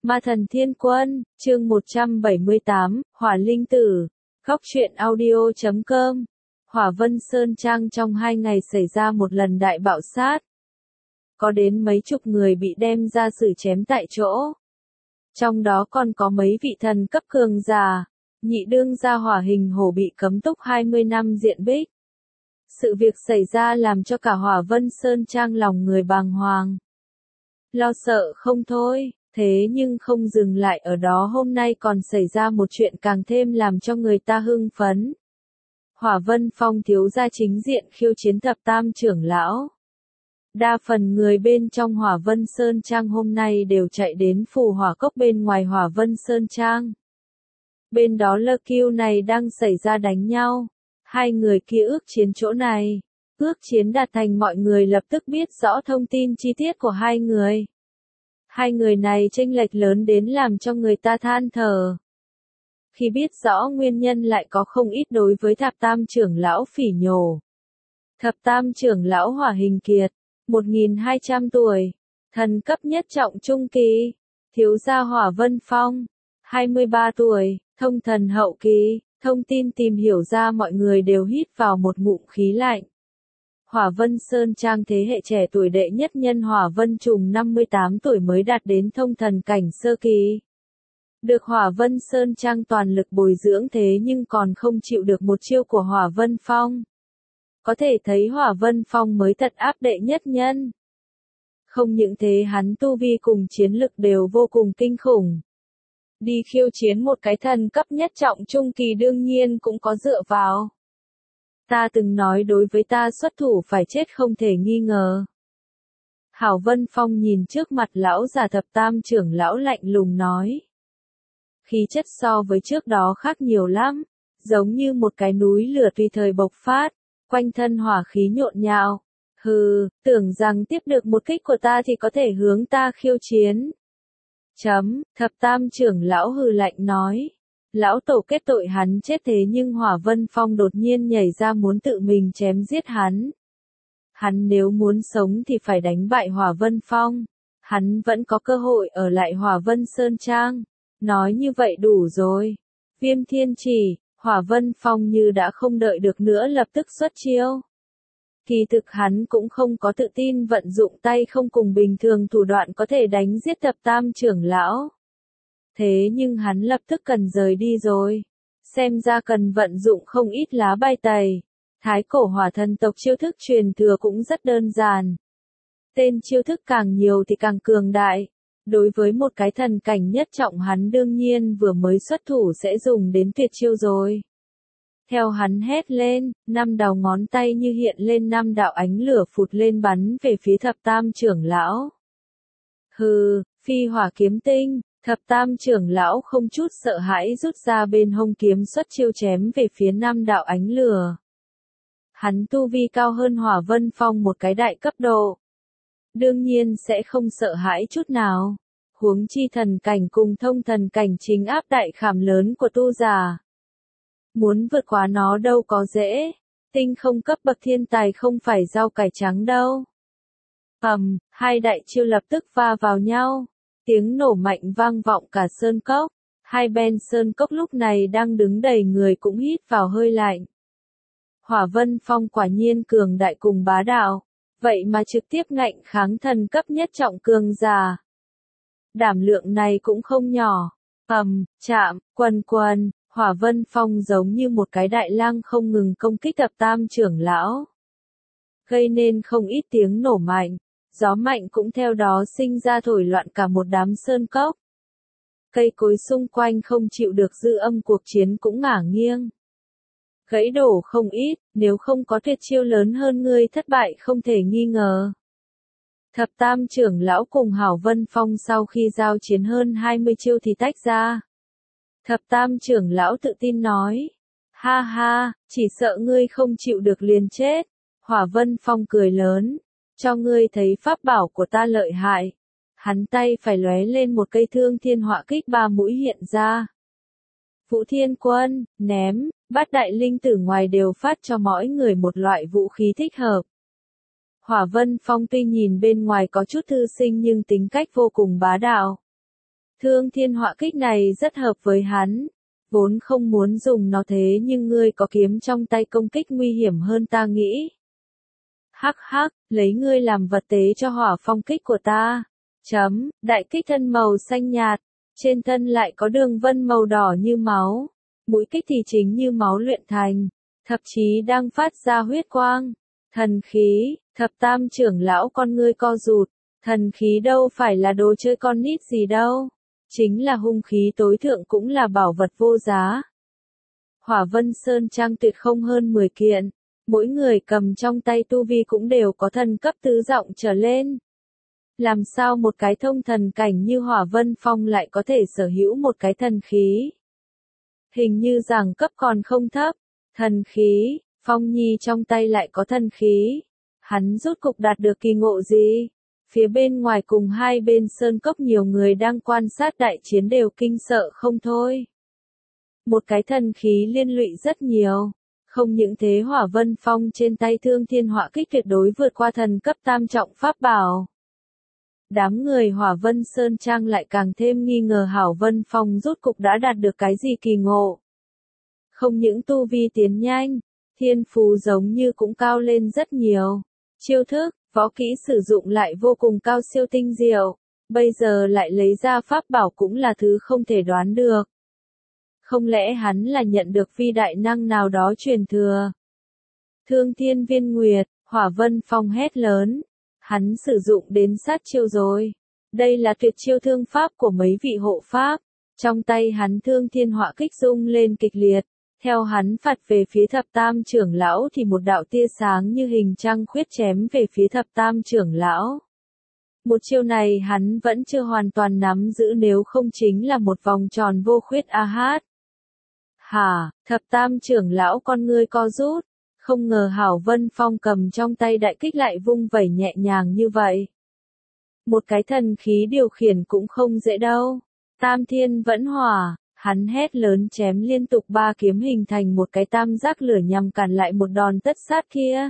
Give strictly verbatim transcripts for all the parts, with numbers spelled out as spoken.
Ma Thần Thiên Quân, chương một trăm bảy mươi tám, Hỏa Linh Tử, Góc truyện audio chấm com. Hỏa Vân Sơn Trang trong hai ngày xảy ra một lần đại bạo sát. Có đến mấy chục người bị đem ra xử chém tại chỗ. Trong đó còn có mấy vị thần cấp cường giả, nhị đương gia hỏa hình hổ bị cấm túc hai mươi năm diện bích. Sự việc xảy ra làm cho cả Hỏa Vân Sơn Trang lòng người bàng hoàng. Lo sợ không thôi. Thế nhưng không dừng lại ở đó, hôm nay còn xảy ra một chuyện càng thêm làm cho người ta hưng phấn. Hỏa Vân Phong thiếu gia chính diện khiêu chiến thập tam trưởng lão. Đa phần người bên trong Hỏa Vân Sơn Trang hôm nay đều chạy đến phù hỏa cốc bên ngoài Hỏa Vân Sơn Trang. Bên đó lơ kiêu này đang xảy ra đánh nhau. Hai người kia ước chiến chỗ này. Ước chiến đạt thành, mọi người lập tức biết rõ thông tin chi tiết của hai người. Hai người này chênh lệch lớn đến làm cho người ta than thở. Khi biết rõ nguyên nhân lại có không ít đối với thập tam trưởng lão phỉ nhổ. Thập tam trưởng lão Hỏa Hình Kiệt, một nghìn hai trăm tuổi, thần cấp nhất trọng trung kỳ. Thiếu gia Hỏa Vân Phong, hai mươi ba tuổi, thông thần hậu kỳ. Thông tin tìm hiểu ra, mọi người đều hít vào một ngụm khí lạnh. Hỏa Vân Sơn Trang thế hệ trẻ tuổi đệ nhất nhân Hỏa Vân Trùng năm mươi tám tuổi mới đạt đến thông thần cảnh sơ kỳ. Được Hỏa Vân Sơn Trang toàn lực bồi dưỡng, thế nhưng còn không chịu được một chiêu của Hỏa Vân Phong. Có thể thấy Hỏa Vân Phong mới thật áp đệ nhất nhân. Không những thế, hắn tu vi cùng chiến lực đều vô cùng kinh khủng. Đi khiêu chiến một cái thần cấp nhất trọng trung kỳ đương nhiên cũng có dựa vào. Ta từng nói đối với ta xuất thủ phải chết không thể nghi ngờ. Hảo Vân Phong nhìn trước mặt lão già thập tam trưởng lão lạnh lùng nói. Khí chất so với trước đó khác nhiều lắm, giống như một cái núi lửa tùy thời bộc phát, quanh thân hỏa khí nhộn nhạo. Hừ, tưởng rằng tiếp được một kích của ta thì có thể hướng ta khiêu chiến. Chấm, thập tam trưởng lão hừ lạnh nói. Lão tổ kết tội hắn chết, thế nhưng Hỏa Vân Phong đột nhiên nhảy ra muốn tự mình chém giết hắn. Hắn nếu muốn sống thì phải đánh bại Hỏa Vân Phong. Hắn vẫn có cơ hội ở lại Hỏa Vân Sơn Trang. Nói như vậy đủ rồi. Viêm thiên chỉ, Hỏa Vân Phong như đã không đợi được nữa lập tức xuất chiêu. Kỳ thực hắn cũng không có tự tin vận dụng tay không cùng bình thường thủ đoạn có thể đánh giết thập tam trưởng lão. Thế nhưng hắn lập tức cần rời đi rồi. Xem ra cần vận dụng không ít lá bài tẩy. Thái cổ hỏa thần tộc chiêu thức truyền thừa cũng rất đơn giản. Tên chiêu thức càng nhiều thì càng cường đại. Đối với một cái thần cảnh nhất trọng, hắn đương nhiên vừa mới xuất thủ sẽ dùng đến tuyệt chiêu rồi. Theo hắn hét lên, năm đầu ngón tay như hiện lên năm đạo ánh lửa phụt lên bắn về phía thập tam trưởng lão. Hừ, phi hỏa kiếm tinh. Thập tam trưởng lão không chút sợ hãi rút ra bên hông kiếm xuất chiêu chém về phía năm đạo ánh lửa. Hắn tu vi cao hơn Hỏa Vân Phong một cái đại cấp độ. Đương nhiên sẽ không sợ hãi chút nào. Huống chi thần cảnh cùng thông thần cảnh chính áp đại khảm lớn của tu giả. Muốn vượt qua nó đâu có dễ. Tinh không cấp bậc thiên tài không phải rau cải trắng đâu. Ầm, hai đại chiêu lập tức va vào nhau. Tiếng nổ mạnh vang vọng cả sơn cốc. Hai bên sơn cốc lúc này đang đứng đầy người cũng hít vào hơi lạnh. Hỏa Vân Phong quả nhiên cường đại cùng bá đạo. Vậy mà trực tiếp ngạnh kháng thần cấp nhất trọng cường giả. Đảm lượng này cũng không nhỏ. Ầm, chạm, quần quần. Hỏa Vân Phong giống như một cái đại lang không ngừng công kích thập tam trưởng lão. Gây nên không ít tiếng nổ mạnh. Gió mạnh cũng theo đó sinh ra thổi loạn cả một đám sơn cốc. Cây cối xung quanh không chịu được dư âm cuộc chiến cũng ngả nghiêng. Gãy đổ không ít, nếu không có tuyệt chiêu lớn hơn ngươi thất bại không thể nghi ngờ. Thập tam trưởng lão cùng Hảo Vân Phong sau khi giao chiến hơn hai mươi chiêu thì tách ra. Thập tam trưởng lão tự tin nói. Ha ha, chỉ sợ ngươi không chịu được liền chết. Hỏa Vân Phong cười lớn. Cho ngươi thấy pháp bảo của ta lợi hại. Hắn tay phải lóe lên một cây thương thiên họa kích ba mũi hiện ra. Vũ Thiên Quân, ném, bát đại linh tử ngoài đều phát cho mỗi người một loại vũ khí thích hợp. Hỏa Vân Phong tuy nhìn bên ngoài có chút thư sinh nhưng tính cách vô cùng bá đạo. Thương thiên họa kích này rất hợp với hắn. Vốn không muốn dùng nó thế nhưng ngươi có kiếm trong tay công kích nguy hiểm hơn ta nghĩ. Hắc hắc, lấy ngươi làm vật tế cho hỏa phong kích của ta. Chấm, đại kích thân màu xanh nhạt, trên thân lại có đường vân màu đỏ như máu. Mũi kích thì chính như máu luyện thành, thậm chí đang phát ra huyết quang. Thần khí, thập tam trưởng lão con ngươi co rụt, thần khí đâu phải là đồ chơi con nít gì đâu. Chính là hung khí tối thượng cũng là bảo vật vô giá. Hỏa Vân Sơn Trang tuyệt không hơn mười kiện, mỗi người cầm trong tay tu vi cũng đều có thần cấp tứ giọng trở lên. Làm sao một cái thông thần cảnh như Hỏa Vân Phong lại có thể sở hữu một cái thần khí? Hình như rằng cấp còn không thấp, thần khí, Phong Nhi trong tay lại có thần khí. Hắn rốt cục đạt được kỳ ngộ gì? Phía bên ngoài cùng hai bên sơn cốc nhiều người đang quan sát đại chiến đều kinh sợ không thôi. Một cái thần khí liên lụy rất nhiều. Không những thế Hỏa Vân Phong trên tay Thương Thiên Họa Kích tuyệt đối vượt qua thần cấp tam trọng pháp bảo. Đám người Hỏa Vân Sơn Trang lại càng thêm nghi ngờ Hảo Vân Phong rốt cục đã đạt được cái gì kỳ ngộ. Không những tu vi tiến nhanh, thiên phú giống như cũng cao lên rất nhiều. Chiêu thức, võ kỹ sử dụng lại vô cùng cao siêu tinh diệu, bây giờ lại lấy ra pháp bảo cũng là thứ không thể đoán được. Không lẽ hắn là nhận được phi đại năng nào đó truyền thừa? Thương Thiên Viên Nguyệt, Hỏa Vân Phong hét lớn. Hắn sử dụng đến sát chiêu rồi. Đây là tuyệt chiêu thương pháp của mấy vị hộ pháp. Trong tay hắn Thương Thiên Họa Kích rung lên kịch liệt. Theo hắn phạt về phía thập tam trưởng lão thì một đạo tia sáng như hình trăng khuyết chém về phía thập tam trưởng lão. Một chiêu này hắn vẫn chưa hoàn toàn nắm giữ nếu không chính là một vòng tròn vô khuyết a hát. Hả, thập tam trưởng lão con ngươi co rút. Không ngờ Hảo Vân Phong cầm trong tay đại kích lại vung vẩy nhẹ nhàng như vậy. Một cái thần khí điều khiển cũng không dễ đâu. Tam thiên vẫn hỏa, hắn hét lớn chém liên tục ba kiếm hình thành một cái tam giác lửa nhằm cản lại một đòn tất sát kia.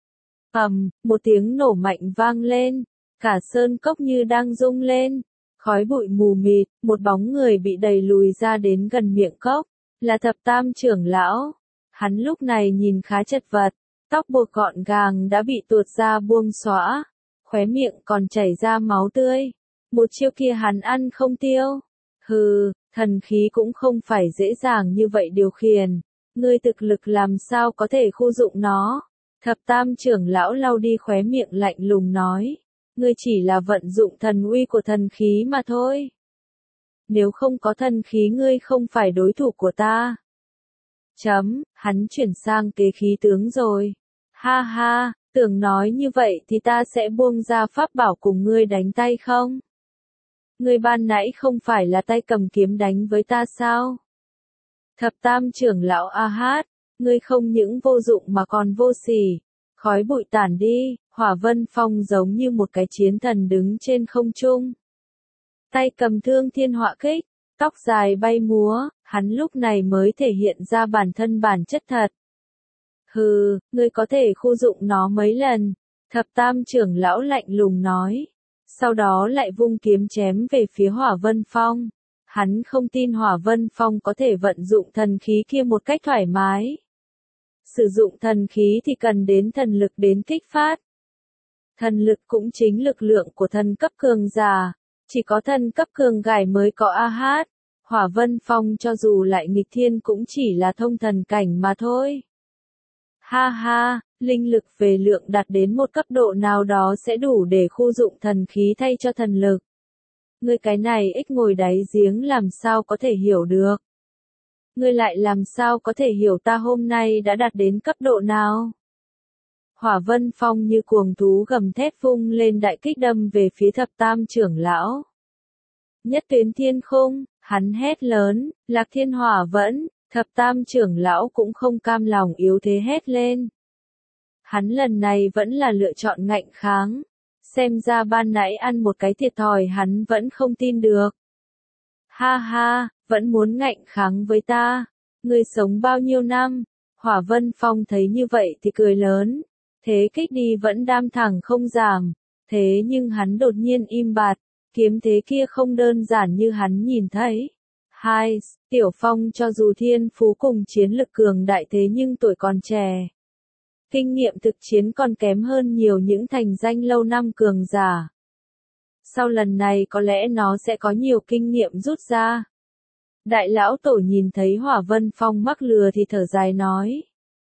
Ầm, một tiếng nổ mạnh vang lên, cả sơn cốc như đang rung lên, khói bụi mù mịt, một bóng người bị đẩy lùi ra đến gần miệng cốc, là thập tam trưởng lão. Hắn lúc này nhìn khá chật vật, tóc buộc gọn gàng đã bị tuột ra buông xõa, khóe miệng còn chảy ra máu tươi. Một chiêu kia hắn ăn không tiêu. Hừ, thần khí cũng không phải dễ dàng như vậy điều khiển, ngươi thực lực làm sao có thể khu dụng nó. Thập tam trưởng lão lau đi khóe miệng lạnh lùng nói, ngươi chỉ là vận dụng thần uy của thần khí mà thôi. Nếu không có thần khí ngươi không phải đối thủ của ta. Chấm, hắn chuyển sang kế khí tướng rồi. Ha ha, tưởng nói như vậy thì ta sẽ buông ra pháp bảo cùng ngươi đánh tay không? Ngươi ban nãy không phải là tay cầm kiếm đánh với ta sao? Thập tam trưởng lão a hát, ngươi không những vô dụng mà còn vô sỉ. Khói bụi tản đi, Hỏa Vân Phong giống như một cái chiến thần đứng trên không trung. Tay cầm Thương Thiên Họa Kích, tóc dài bay múa, hắn lúc này mới thể hiện ra bản thân bản chất thật. Hừ, ngươi có thể khu dụng nó mấy lần, thập tam trưởng lão lạnh lùng nói. Sau đó lại vung kiếm chém về phía Hỏa Vân Phong. Hắn không tin Hỏa Vân Phong có thể vận dụng thần khí kia một cách thoải mái. Sử dụng thần khí thì cần đến thần lực đến kích phát. Thần lực cũng chính lực lượng của thần cấp cường giả. Chỉ có thần cấp cường gải mới có a hát. Hỏa Vân Phong cho dù lại nghịch thiên cũng chỉ là thông thần cảnh mà thôi. Ha ha, linh lực về lượng đạt đến một cấp độ nào đó sẽ đủ để khu dụng thần khí thay cho thần lực. Ngươi cái này ích ngồi đáy giếng làm sao có thể hiểu được. Ngươi lại làm sao có thể hiểu ta hôm nay đã đạt đến cấp độ nào. Hỏa Vân Phong như cuồng thú gầm thét vung lên đại kích đâm về phía thập tam trưởng lão. Nhất tuyến thiên khung, hắn hét lớn, Lạc Thiên Hỏa vẫn, thập tam trưởng lão cũng không cam lòng yếu thế hét lên. Hắn lần này vẫn là lựa chọn ngạnh kháng. Xem ra ban nãy ăn một cái thiệt thòi hắn vẫn không tin được. Ha ha, vẫn muốn ngạnh kháng với ta. Ngươi sống bao nhiêu năm? Hỏa Vân Phong thấy như vậy thì cười lớn. Thế kích đi vẫn đam thẳng không giảm. Thế nhưng hắn đột nhiên im bặt. Kiếm thế kia không đơn giản như hắn nhìn thấy. Hai, Tiểu Phong cho dù thiên phú cùng chiến lực cường đại thế nhưng tuổi còn trẻ. Kinh nghiệm thực chiến còn kém hơn nhiều những thành danh lâu năm cường giả. Sau lần này có lẽ nó sẽ có nhiều kinh nghiệm rút ra. Đại lão tổ nhìn thấy Hỏa Vân Phong mắc lừa thì thở dài nói.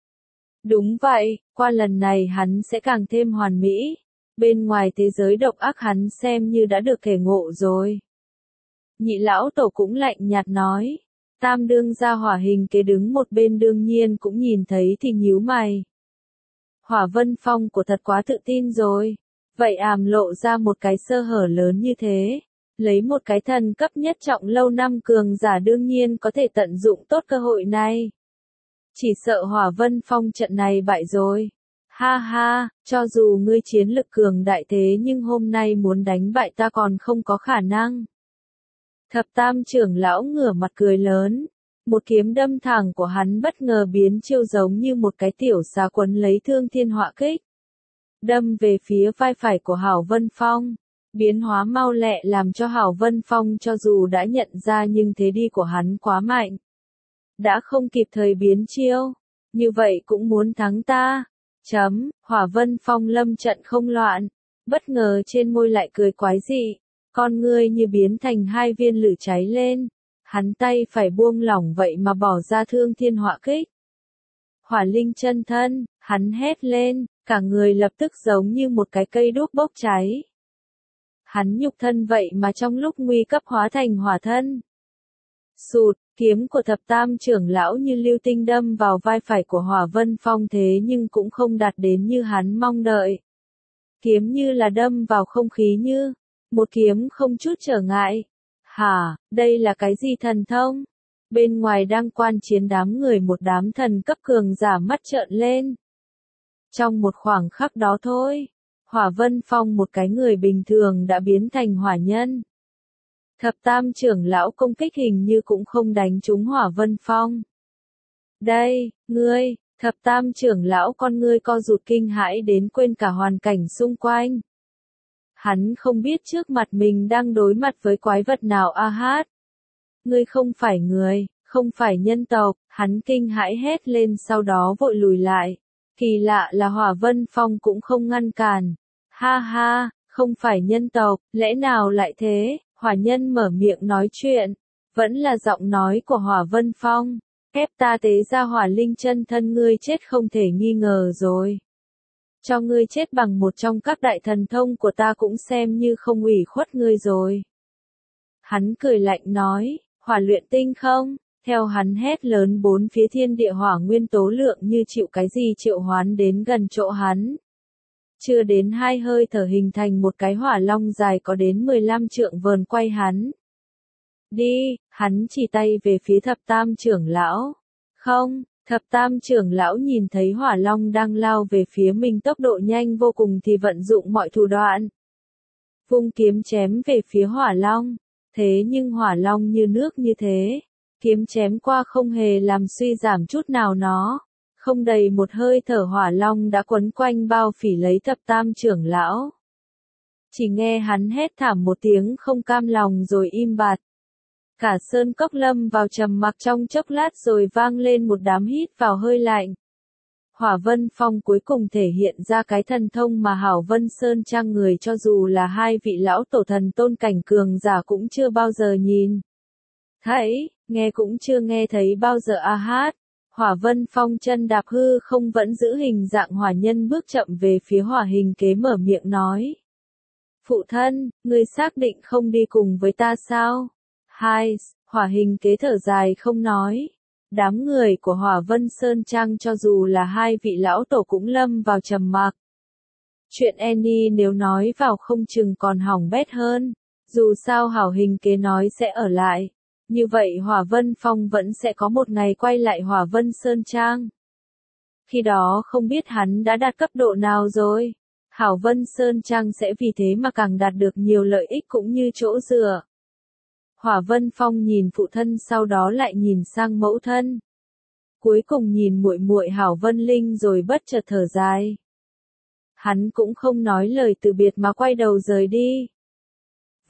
Đúng vậy, qua lần này hắn sẽ càng thêm hoàn mỹ. Bên ngoài thế giới độc ác hắn xem như đã được thể ngộ rồi. Nhị lão tổ cũng lạnh nhạt nói. Tam đương gia Hỏa Hình Kế đứng một bên đương nhiên cũng nhìn thấy thì nhíu mày. Hỏa Vân Phong của thật quá tự tin rồi. Vậy àm lộ ra một cái sơ hở lớn như thế. Lấy một cái thần cấp nhất trọng lâu năm cường giả đương nhiên có thể tận dụng tốt cơ hội này. Chỉ sợ Hỏa Vân Phong trận này bại rồi. Ha ha, cho dù ngươi chiến lực cường đại thế nhưng hôm nay muốn đánh bại ta còn không có khả năng. Thập Tam trưởng lão ngửa mặt cười lớn. Một kiếm đâm thẳng của hắn bất ngờ biến chiêu giống như một cái tiểu xà quấn lấy Thương Thiên Họa Kích. Đâm về phía vai phải của Hảo Vân Phong. Biến hóa mau lẹ làm cho Hảo Vân Phong cho dù đã nhận ra nhưng thế đi của hắn quá mạnh. Đã không kịp thời biến chiêu. Như vậy cũng muốn thắng ta. Chấm, Hỏa Vân Phong lâm trận không loạn. Bất ngờ trên môi lại cười quái dị. Con ngươi như biến thành hai viên lửa cháy lên. Hắn tay phải buông lỏng vậy mà bỏ ra Thương Thiên Họa Kích. Hỏa linh chân thân, hắn hét lên, cả người lập tức giống như một cái cây đuốc bốc cháy. Hắn nhục thân vậy mà trong lúc nguy cấp hóa thành hỏa thân. Sụt, kiếm của thập tam trưởng lão như lưu tinh đâm vào vai phải của Hỏa Vân Phong thế nhưng cũng không đạt đến như hắn mong đợi. Kiếm như là đâm vào không khí như, một kiếm không chút trở ngại. Hả, đây là cái gì thần thông? Bên ngoài đang quan chiến đám người một đám thần cấp cường giả mắt trợn lên. Trong một khoảng khắc đó thôi, Hỏa Vân Phong một cái người bình thường đã biến thành hỏa nhân. Thập tam trưởng lão công kích hình như cũng không đánh trúng Hỏa Vân Phong. Đây, ngươi, thập tam trưởng lão con ngươi co rụt kinh hãi đến quên cả hoàn cảnh xung quanh. Hắn không biết trước mặt mình đang đối mặt với quái vật nào a hát. Ngươi không phải người, không phải nhân tộc, hắn kinh hãi hét lên sau đó vội lùi lại. Kỳ lạ là Hỏa Vân Phong cũng không ngăn cản. Ha ha, không phải nhân tộc, lẽ nào lại thế? Hỏa nhân mở miệng nói chuyện. Vẫn là giọng nói của Hỏa Vân Phong. Ép ta tế ra hỏa linh chân thân ngươi chết không thể nghi ngờ rồi. Cho ngươi chết bằng một trong các đại thần thông của ta cũng xem như không ủy khuất ngươi rồi. Hắn cười lạnh nói, hỏa luyện tinh không? Theo hắn hét lớn bốn phía thiên địa hỏa nguyên tố lượng như chịu cái gì triệu hoán đến gần chỗ hắn. Chưa đến hai hơi thở hình thành một cái hỏa long dài có đến mười lăm trượng vờn quay hắn. Đi, hắn chỉ tay về phía thập tam trưởng lão. Không, thập tam trưởng lão nhìn thấy hỏa long đang lao về phía mình tốc độ nhanh vô cùng thì vận dụng mọi thủ đoạn. Vung kiếm chém về phía hỏa long. Thế nhưng hỏa long như nước như thế. Kiếm chém qua không hề làm suy giảm chút nào nó. Không đầy một hơi thở hỏa long đã quấn quanh bao phỉ lấy thập tam trưởng lão. Chỉ nghe hắn hét thảm một tiếng không cam lòng rồi im bặt. Cả sơn cốc lâm vào trầm mặc trong chốc lát rồi vang lên một đám hít vào hơi lạnh. Hỏa Vân Phong cuối cùng thể hiện ra cái thần thông mà Hảo Vân Sơn Trang người cho dù là hai vị lão tổ thần tôn cảnh cường giả cũng chưa bao giờ nhìn. Thấy, nghe cũng chưa nghe thấy bao giờ a hát. Hỏa Vân Phong chân đạp hư không vẫn giữ hình dạng hỏa nhân bước chậm về phía Hỏa Hình Kế mở miệng nói. Phụ thân, ngươi xác định không đi cùng với ta sao? Hai, Hỏa Hình Kế thở dài không nói. Đám người của Hỏa Vân Sơn Trang cho dù là hai vị lão tổ cũng lâm vào trầm mặc. Chuyện Annie nếu nói vào không chừng còn hỏng bét hơn. Dù sao Hảo Hình Kế nói sẽ ở lại. Như vậy Hỏa Vân Phong vẫn sẽ có một ngày quay lại Hỏa Vân Sơn Trang. Khi đó không biết hắn đã đạt cấp độ nào rồi. Hảo Vân Sơn Trang sẽ vì thế mà càng đạt được nhiều lợi ích cũng như chỗ dựa. Hỏa Vân Phong nhìn phụ thân sau đó lại nhìn sang mẫu thân. Cuối cùng nhìn muội muội Hảo Vân Linh rồi bất chợt thở dài. Hắn cũng không nói lời từ biệt mà quay đầu rời đi.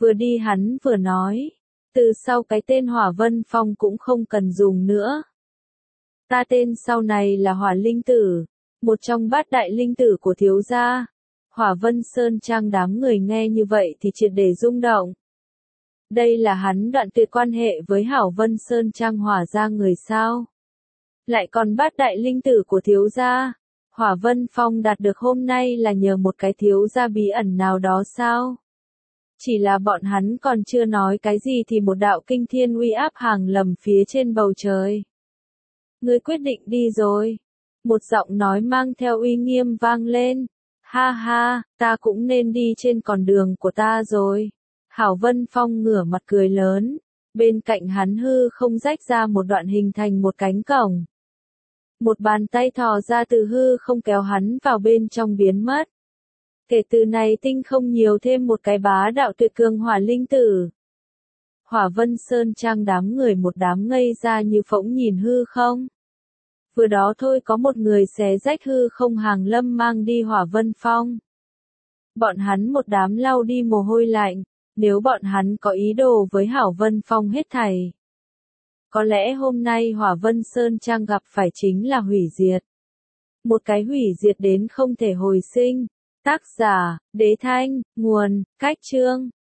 Vừa đi hắn vừa nói, từ sau cái tên Hỏa Vân Phong cũng không cần dùng nữa. Ta tên sau này là Hỏa Linh Tử, một trong bát đại linh tử của thiếu gia. Hỏa Vân Sơn Trang đám người nghe như vậy thì triệt để rung động. Đây là hắn đoạn tuyệt quan hệ với Hảo Vân Sơn Trang Hỏa gia người sao? Lại còn bát đại linh tử của thiếu gia. Hỏa Vân Phong đạt được hôm nay là nhờ một cái thiếu gia bí ẩn nào đó sao? Chỉ là bọn hắn còn chưa nói cái gì thì một đạo kinh thiên uy áp hàng lầm phía trên bầu trời. Ngươi quyết định đi rồi. Một giọng nói mang theo uy nghiêm vang lên. Ha ha, ta cũng nên đi trên con đường của ta rồi. Hảo Vân Phong ngửa mặt cười lớn. Bên cạnh hắn hư không rách ra một đoạn hình thành một cánh cổng. Một bàn tay thò ra từ hư không kéo hắn vào bên trong biến mất. Kể từ này tinh không nhiều thêm một cái bá đạo tuyệt cường hỏa linh tử. Hỏa Vân Sơn Trang đám người một đám ngây ra như phỗng nhìn hư không. Vừa đó thôi có một người xé rách hư không hàng lâm mang đi Hỏa Vân Phong. Bọn hắn một đám lau đi mồ hôi lạnh, nếu bọn hắn có ý đồ với Hảo Vân Phong hết thảy. Có lẽ hôm nay Hỏa Vân Sơn Trang gặp phải chính là hủy diệt. Một cái hủy diệt đến không thể hồi sinh. Tác giả, Đế Thanh, nguồn, Cách Chương.